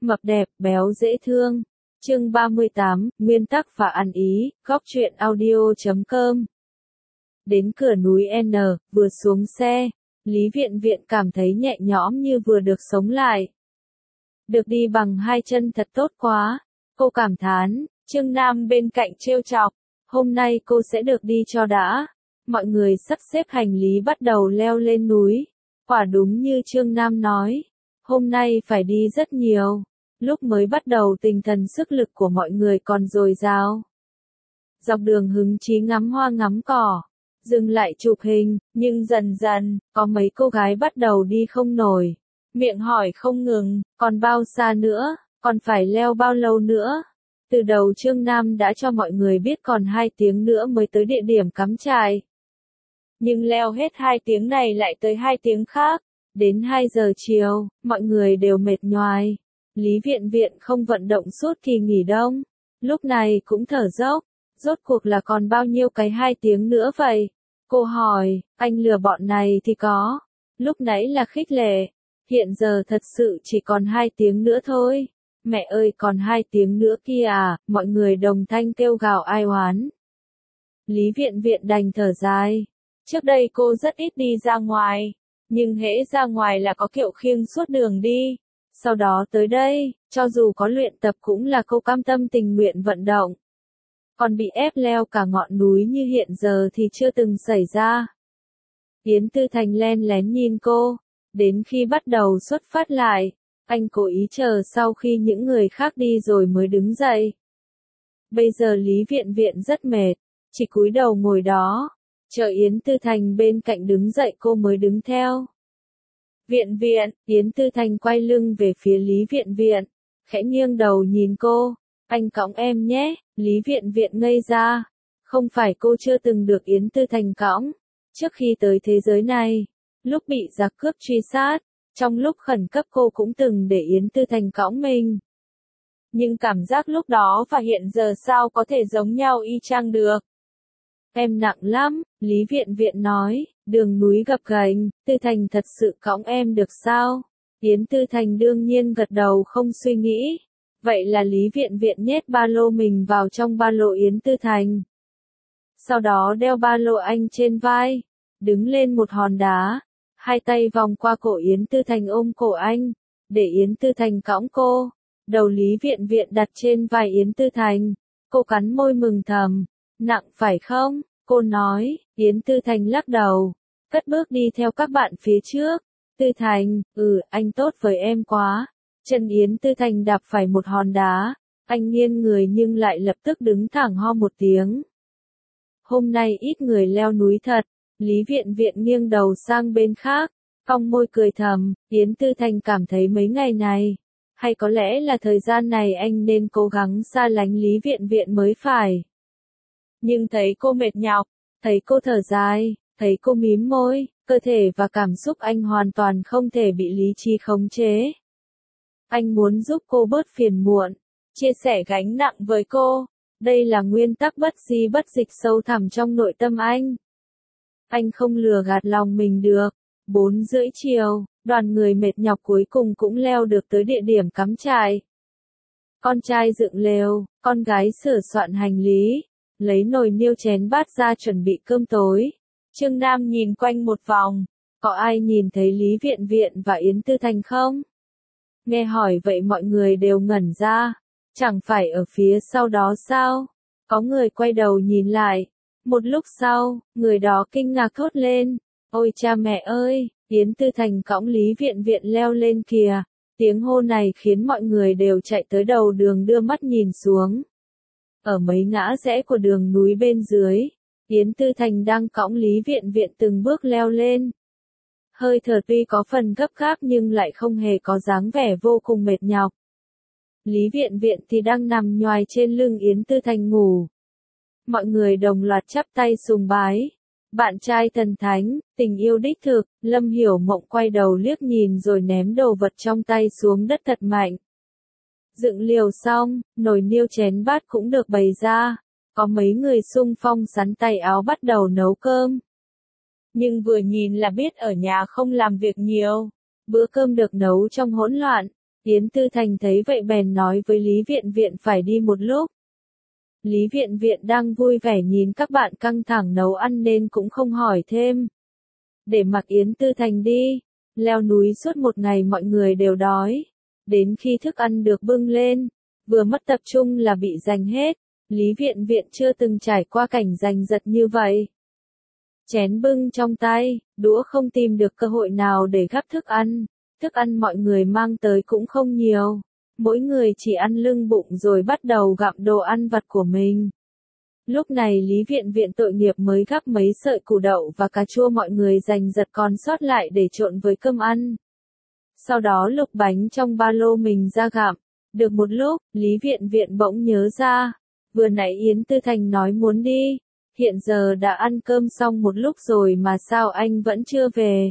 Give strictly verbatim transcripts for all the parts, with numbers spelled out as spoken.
mập đẹp, béo dễ thương. Chương ba mươi tám, nguyên tắc và ăn ý, góc truyện audio chấm com. Đến cửa núi N, vừa xuống xe, Lý Viện Viện cảm thấy nhẹ nhõm như vừa được sống lại. Được đi bằng hai chân thật tốt quá, cô cảm thán. Trương Nam bên cạnh trêu chọc, hôm nay cô sẽ được đi cho đã. Mọi người sắp xếp hành lý bắt đầu leo lên núi. Quả đúng như Trương Nam nói, hôm nay phải đi rất nhiều. Lúc mới bắt đầu tinh thần sức lực của mọi người còn dồi dào. Dọc đường hứng chí ngắm hoa ngắm cỏ, dừng lại chụp hình, nhưng dần dần, có mấy cô gái bắt đầu đi không nổi. Miệng hỏi không ngừng, còn bao xa nữa, còn phải leo bao lâu nữa. Từ đầu Trương Nam đã cho mọi người biết còn hai tiếng nữa mới tới địa điểm cắm trại. Nhưng leo hết hai tiếng này lại tới hai tiếng khác. Đến hai giờ chiều, mọi người đều mệt nhoài. Lý Viện Viện không vận động suốt kỳ nghỉ đông. Lúc này cũng thở dốc. Rốt cuộc là còn bao nhiêu cái hai tiếng nữa vậy? Cô hỏi, anh lừa bọn này thì có. Lúc nãy là khích lệ. Hiện giờ thật sự chỉ còn hai tiếng nữa thôi. Mẹ ơi còn hai tiếng nữa kia à, mọi người đồng thanh kêu gào ai oán. Lý Viện Viện đành thở dài. Trước đây cô rất ít đi ra ngoài. Nhưng hễ ra ngoài là có Kiệu khiêng suốt đường đi. Sau đó tới đây, cho dù có luyện tập cũng là cô cam tâm tình nguyện vận động. Còn bị ép leo cả ngọn núi như hiện giờ thì chưa từng xảy ra. Yến Tư Thành len lén nhìn cô. Đến khi bắt đầu xuất phát lại, anh cố ý chờ sau khi những người khác đi rồi mới đứng dậy. Bây giờ Lý Viện Viện rất mệt, chỉ cúi đầu ngồi đó. Chờ Yến Tư Thành bên cạnh đứng dậy cô mới đứng theo. Viện Viện, Yến Tư Thành quay lưng về phía Lý Viện Viện, khẽ nghiêng đầu nhìn cô. Anh cõng em nhé, Lý Viện Viện ngây ra. Không phải cô chưa từng được Yến Tư Thành cõng. Trước khi tới thế giới này, lúc bị giặc cướp truy sát, trong lúc khẩn cấp cô cũng từng để Yến Tư Thành cõng mình. Nhưng cảm giác lúc đó và hiện giờ sao có thể giống nhau y chang được. Em nặng lắm, Lý Viện Viện nói, đường núi gập ghềnh, Tư Thành thật sự cõng em được sao? Yến Tư Thành đương nhiên gật đầu không suy nghĩ. Vậy là Lý Viện Viện nhét ba lô mình vào trong ba lô Yến Tư Thành. Sau đó đeo ba lô anh trên vai, đứng lên một hòn đá, hai tay vòng qua cổ Yến Tư Thành ôm cổ anh, để Yến Tư Thành cõng cô. Đầu Lý Viện Viện đặt trên vai Yến Tư Thành, cô cắn môi mừng thầm. Nặng phải không? Cô nói. Yến Tư Thành lắc đầu, cất bước đi theo các bạn phía trước. Tư Thành, ừ, anh tốt với em quá. Chân Yến Tư Thành đạp phải một hòn đá, anh nghiêng người nhưng lại lập tức đứng thẳng ho một tiếng. Hôm nay ít người leo núi thật. Lý Viện Viện nghiêng đầu sang bên khác, cong môi cười thầm. Yến Tư Thành cảm thấy mấy ngày này, hay có lẽ là thời gian này anh nên cố gắng xa lánh Lý Viện Viện mới phải. Nhưng thấy cô mệt nhọc, thấy cô thở dài, thấy cô mím môi, cơ thể và cảm xúc anh hoàn toàn không thể bị lý trí khống chế. Anh muốn giúp cô bớt phiền muộn, chia sẻ gánh nặng với cô. Đây là nguyên tắc bất di bất dịch sâu thẳm trong nội tâm anh. Anh không lừa gạt lòng mình được. Bốn rưỡi chiều, đoàn người mệt nhọc cuối cùng cũng leo được tới địa điểm cắm trại. Con trai dựng lều, con gái sửa soạn hành lý, lấy nồi niêu chén bát ra chuẩn bị cơm tối. Trương Nam nhìn quanh một vòng, có ai nhìn thấy Lý Viện Viện và Yến Tư Thành không? Nghe hỏi vậy mọi người đều ngẩn ra, chẳng phải ở phía sau đó sao? Có người quay đầu nhìn lại. Một lúc sau, người đó kinh ngạc thốt lên, ôi cha mẹ ơi, Yến Tư Thành cõng Lý Viện Viện leo lên kìa. Tiếng hô này khiến mọi người đều chạy tới đầu đường đưa mắt nhìn xuống. Ở mấy ngã rẽ của đường núi bên dưới, Yến Tư Thành đang cõng Lý Viện Viện từng bước leo lên. Hơi thở tuy có phần gấp gáp nhưng lại không hề có dáng vẻ vô cùng mệt nhọc. Lý Viện Viện thì đang nằm nhoài trên lưng Yến Tư Thành ngủ. Mọi người đồng loạt chắp tay sùng bái. Bạn trai thần thánh, tình yêu đích thực. Lâm Hiểu Mộng quay đầu liếc nhìn rồi ném đồ vật trong tay xuống đất thật mạnh. Dựng liều xong, nồi niêu chén bát cũng được bày ra. Có mấy người xung phong sắn tay áo bắt đầu nấu cơm. Nhưng vừa nhìn là biết ở nhà không làm việc nhiều. Bữa cơm được nấu trong hỗn loạn. Yến Tư Thành thấy vậy bèn nói với Lý Viện Viện phải đi một lúc. Lý Viện Viện đang vui vẻ nhìn các bạn căng thẳng nấu ăn nên cũng không hỏi thêm. Để mặc Yến Tư Thành đi, leo núi suốt một ngày mọi người đều đói. Đến khi thức ăn được bưng lên, vừa mất tập trung là bị giành hết. Lý Viện Viện chưa từng trải qua cảnh giành giật như vậy. Chén bưng trong tay, đũa không tìm được cơ hội nào để gắp thức ăn. Thức ăn mọi người mang tới cũng không nhiều. Mỗi người chỉ ăn lưng bụng rồi bắt đầu gặm đồ ăn vặt của mình. Lúc này Lý Viện Viện tội nghiệp mới gắp mấy sợi củ đậu và cà chua mọi người giành giật còn sót lại để trộn với cơm ăn. Sau đó lục bánh trong ba lô mình ra gặm. Được một lúc, Lý Viện Viện bỗng nhớ ra. Vừa nãy Yến Tư Thành nói muốn đi. Hiện giờ đã ăn cơm xong một lúc rồi mà sao anh vẫn chưa về?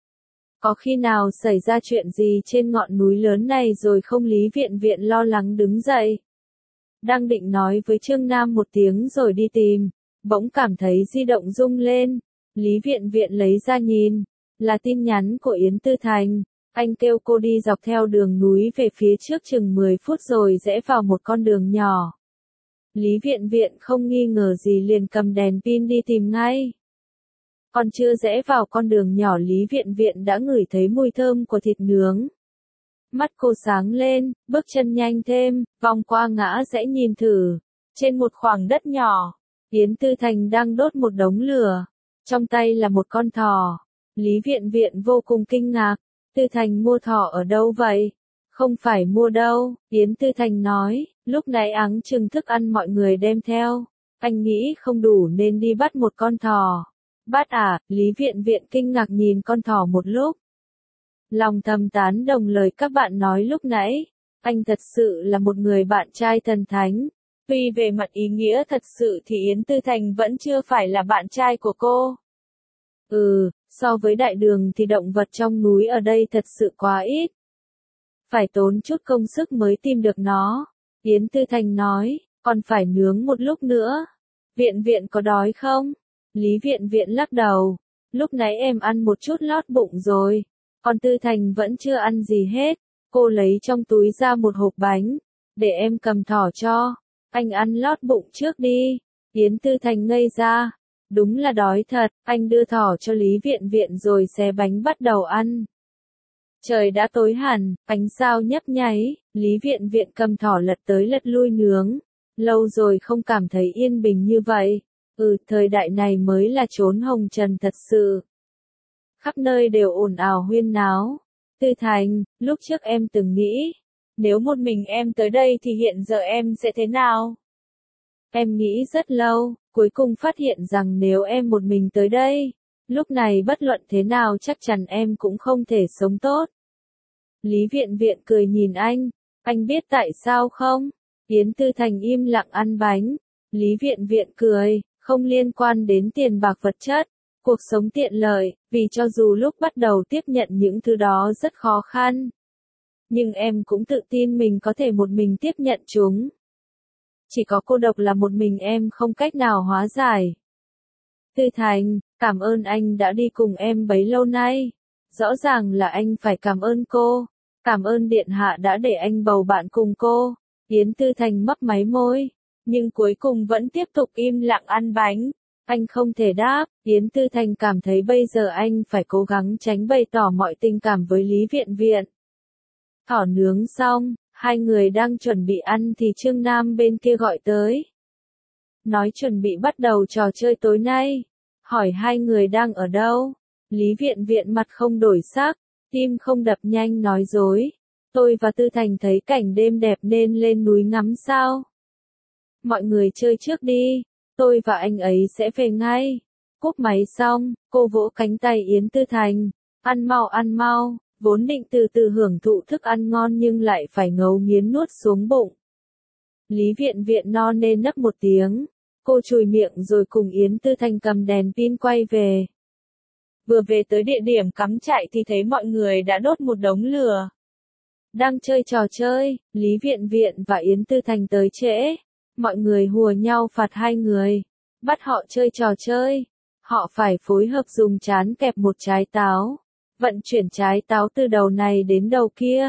Có khi nào xảy ra chuyện gì trên ngọn núi lớn này rồi không? Lý Viện Viện lo lắng đứng dậy. Đang định nói với Trương Nam một tiếng rồi đi tìm, bỗng cảm thấy di động rung lên. Lý Viện Viện lấy ra nhìn, là tin nhắn của Yến Tư Thành. Anh kêu cô đi dọc theo đường núi về phía trước chừng mười phút rồi rẽ vào một con đường nhỏ. Lý Viện Viện không nghi ngờ gì liền cầm đèn pin đi tìm ngay. Còn chưa rẽ vào con đường nhỏ Lý Viện Viện đã ngửi thấy mùi thơm của thịt nướng. Mắt cô sáng lên, bước chân nhanh thêm, vòng qua ngã rẽ nhìn thử. Trên một khoảng đất nhỏ, Yến Tư Thành đang đốt một đống lửa. Trong tay là một con thỏ. Lý Viện Viện vô cùng kinh ngạc. Tư Thành mua thỏ ở đâu vậy? Không phải mua đâu, Yến Tư Thành nói, lúc nãy áng chừng thức ăn mọi người đem theo. Anh nghĩ không đủ nên đi bắt một con thỏ. Bắt à, Lý Viện Viện kinh ngạc nhìn con thỏ một lúc. Lòng thầm tán đồng lời các bạn nói lúc nãy. Anh thật sự là một người bạn trai thần thánh. Tuy về mặt ý nghĩa thật sự thì Yến Tư Thành vẫn chưa phải là bạn trai của cô. Ừ, so với đại đường thì động vật trong núi ở đây thật sự quá ít. Phải tốn chút công sức mới tìm được nó. Yến Tư Thành nói, còn phải nướng một lúc nữa. Viện Viện có đói không? Lý Viện Viện lắc đầu. Lúc nãy em ăn một chút lót bụng rồi. Còn Tư Thành vẫn chưa ăn gì hết. Cô lấy trong túi ra một hộp bánh. Để em cầm thỏ cho. Anh ăn lót bụng trước đi. Yến Tư Thành ngây ra. Đúng là đói thật. Anh đưa thỏ cho Lý Viện Viện rồi xé bánh bắt đầu ăn. Trời đã tối hẳn, ánh sao nhấp nháy. Lý Viện Viện cầm thỏ lật tới lật lui nướng. Lâu rồi không cảm thấy yên bình như vậy. Ừ, thời đại này mới là chốn hồng trần thật sự. Khắp nơi đều ồn ào huyên náo. Tư Thành, lúc trước em từng nghĩ, nếu một mình em tới đây thì hiện giờ em sẽ thế nào? Em nghĩ rất lâu, cuối cùng phát hiện rằng nếu em một mình tới đây, lúc này bất luận thế nào chắc chắn em cũng không thể sống tốt. Lý Viện Viện cười nhìn anh, anh biết tại sao không? Yến Tư Thành im lặng ăn bánh. Lý Viện Viện cười, không liên quan đến tiền bạc vật chất. Cuộc sống tiện lợi, vì cho dù lúc bắt đầu tiếp nhận những thứ đó rất khó khăn. Nhưng em cũng tự tin mình có thể một mình tiếp nhận chúng. Chỉ có cô độc là một mình em không cách nào hóa giải. Tư Thành, cảm ơn anh đã đi cùng em bấy lâu nay. Rõ ràng là anh phải cảm ơn cô. Cảm ơn Điện Hạ đã để anh bầu bạn cùng cô. Yến Tư Thành mấp máy môi. Nhưng cuối cùng vẫn tiếp tục im lặng ăn bánh. Anh không thể đáp. Yến Tư Thành cảm thấy bây giờ anh phải cố gắng tránh bày tỏ mọi tình cảm với Lý Viện Viện. Thỏ nướng xong, hai người đang chuẩn bị ăn thì Trương Nam bên kia gọi tới. Nói chuẩn bị bắt đầu trò chơi tối nay. Hỏi hai người đang ở đâu. Lý Viện Viện mặt không đổi sắc, tim không đập nhanh nói dối. Tôi và Tư Thành thấy cảnh đêm đẹp nên lên núi ngắm sao. Mọi người chơi trước đi, tôi và anh ấy sẽ về ngay. Cúp máy xong, cô vỗ cánh tay Yến Tư Thành. Ăn mau ăn mau, vốn định từ từ hưởng thụ thức ăn ngon nhưng lại phải ngấu nghiến nuốt xuống bụng. Lý Viện Viện no nên nấc một tiếng. Cô chùi miệng rồi cùng Yến Tư Thành cầm đèn pin quay về. Vừa về tới địa điểm cắm trại thì thấy mọi người đã đốt một đống lửa. Đang chơi trò chơi, Lý Viện Viện và Yến Tư Thành tới trễ. Mọi người hùa nhau phạt hai người. Bắt họ chơi trò chơi. Họ phải phối hợp dùng trán kẹp một trái táo. Vận chuyển trái táo từ đầu này đến đầu kia.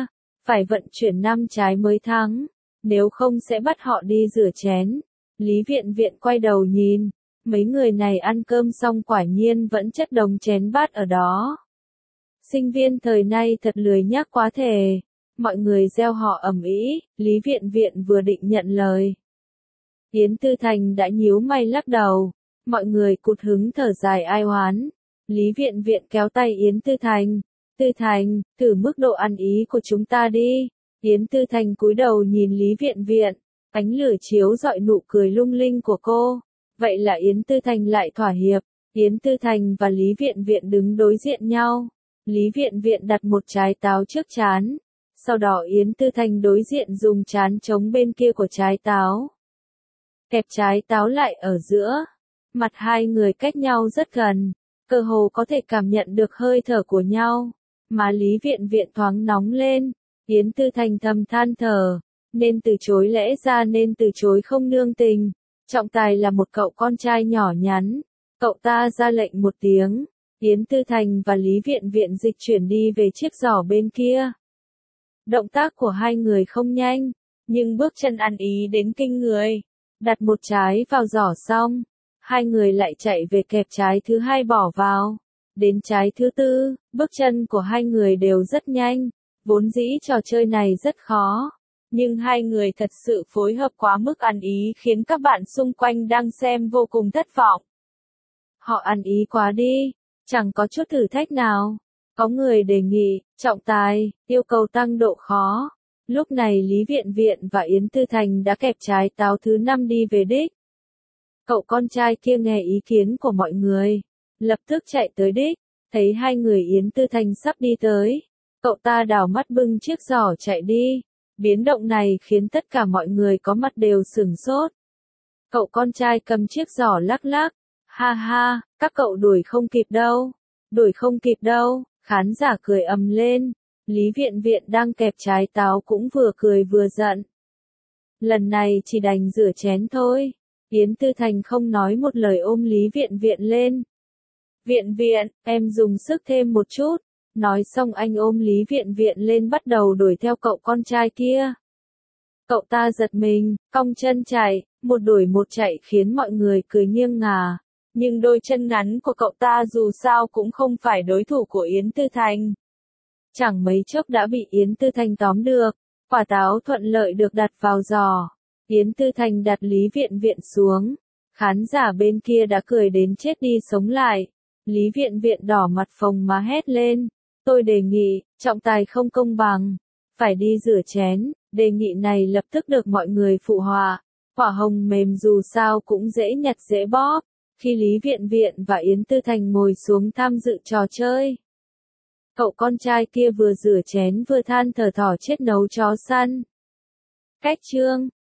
phải vận chuyển năm trái mới thắng, nếu không sẽ bắt họ đi rửa chén. Lý Viện Viện quay đầu nhìn, mấy người này ăn cơm xong quả nhiên vẫn chất đống chén bát ở đó. Sinh viên thời nay thật lười nhác quá thề. Mọi người reo họ ầm ĩ, Lý Viện Viện vừa định nhận lời. Yến Tư Thành đã nhíu mày lắc đầu, mọi người cụt hứng thở dài ai oán. Lý Viện Viện kéo tay Yến Tư Thành, Tư Thành, thử mức độ ăn ý của chúng ta đi. Yến Tư Thành cúi đầu nhìn Lý Viện Viện, ánh lửa chiếu rọi nụ cười lung linh của cô. Vậy là Yến Tư Thành lại thỏa hiệp. Yến Tư Thành và Lý Viện Viện đứng đối diện nhau. Lý Viện Viện đặt một trái táo trước trán. Sau đó Yến Tư Thành đối diện dùng trán chống bên kia của trái táo. Kẹp trái táo lại ở giữa. Mặt hai người cách nhau rất gần. Cơ hồ có thể cảm nhận được hơi thở của nhau. Mà Lý Viện Viện thoáng nóng lên. Yến Tư Thành thầm than thở. Nên từ chối lẽ ra nên từ chối không nương tình. Trọng tài là một cậu con trai nhỏ nhắn. Cậu ta ra lệnh một tiếng. Yến Tư Thành và Lý Viện Viện dịch chuyển đi về chiếc giỏ bên kia. Động tác của hai người không nhanh, nhưng bước chân ăn ý đến kinh người. Đặt một trái vào giỏ xong, hai người lại chạy về kẹp trái thứ hai bỏ vào. Đến trái thứ tư, bước chân của hai người đều rất nhanh, vốn dĩ trò chơi này rất khó. Nhưng hai người thật sự phối hợp quá mức ăn ý khiến các bạn xung quanh đang xem vô cùng thất vọng. Họ ăn ý quá đi, chẳng có chút thử thách nào. Có người đề nghị, trọng tài, yêu cầu tăng độ khó. Lúc này Lý Viện Viện và Yến Tư Thành đã kẹp trái táo thứ năm đi về đích. Cậu con trai kia nghe ý kiến của mọi người, lập tức chạy tới đích, thấy hai người Yến Tư Thành sắp đi tới. Cậu ta đảo mắt bưng chiếc giỏ chạy đi. Biến động này khiến tất cả mọi người có mặt đều sửng sốt. Cậu con trai cầm chiếc giỏ lắc lắc. Ha ha, các cậu đuổi không kịp đâu. Đuổi không kịp đâu, khán giả cười ầm lên. Lý Viện Viện đang kẹp trái táo cũng vừa cười vừa giận. Lần này chỉ đành rửa chén thôi. Yến Tư Thành không nói một lời ôm Lý Viện Viện lên. Viện Viện, em dùng sức thêm một chút. Nói xong anh ôm Lý Viện Viện lên bắt đầu đuổi theo cậu con trai kia. Cậu ta giật mình, cong chân chạy, một đuổi một chạy khiến mọi người cười nghiêng ngả. Nhưng đôi chân ngắn của cậu ta dù sao cũng không phải đối thủ của Yến Tư Thành. Chẳng mấy chốc đã bị Yến Tư Thành tóm được, quả táo thuận lợi được đặt vào giỏ. Yến Tư Thành đặt Lý Viện Viện xuống. Khán giả bên kia đã cười đến chết đi sống lại. Lý Viện Viện đỏ mặt phồng má hét lên. Tôi đề nghị, trọng tài không công bằng. Phải đi rửa chén. Đề nghị này lập tức được mọi người phụ họa. Quả hồng mềm dù sao cũng dễ nhặt dễ bóp. Khi Lý Viện Viện và Yến Tư Thành ngồi xuống tham dự trò chơi. Cậu con trai kia vừa rửa chén vừa than thở thỏ chết nấu chó săn. Cách chương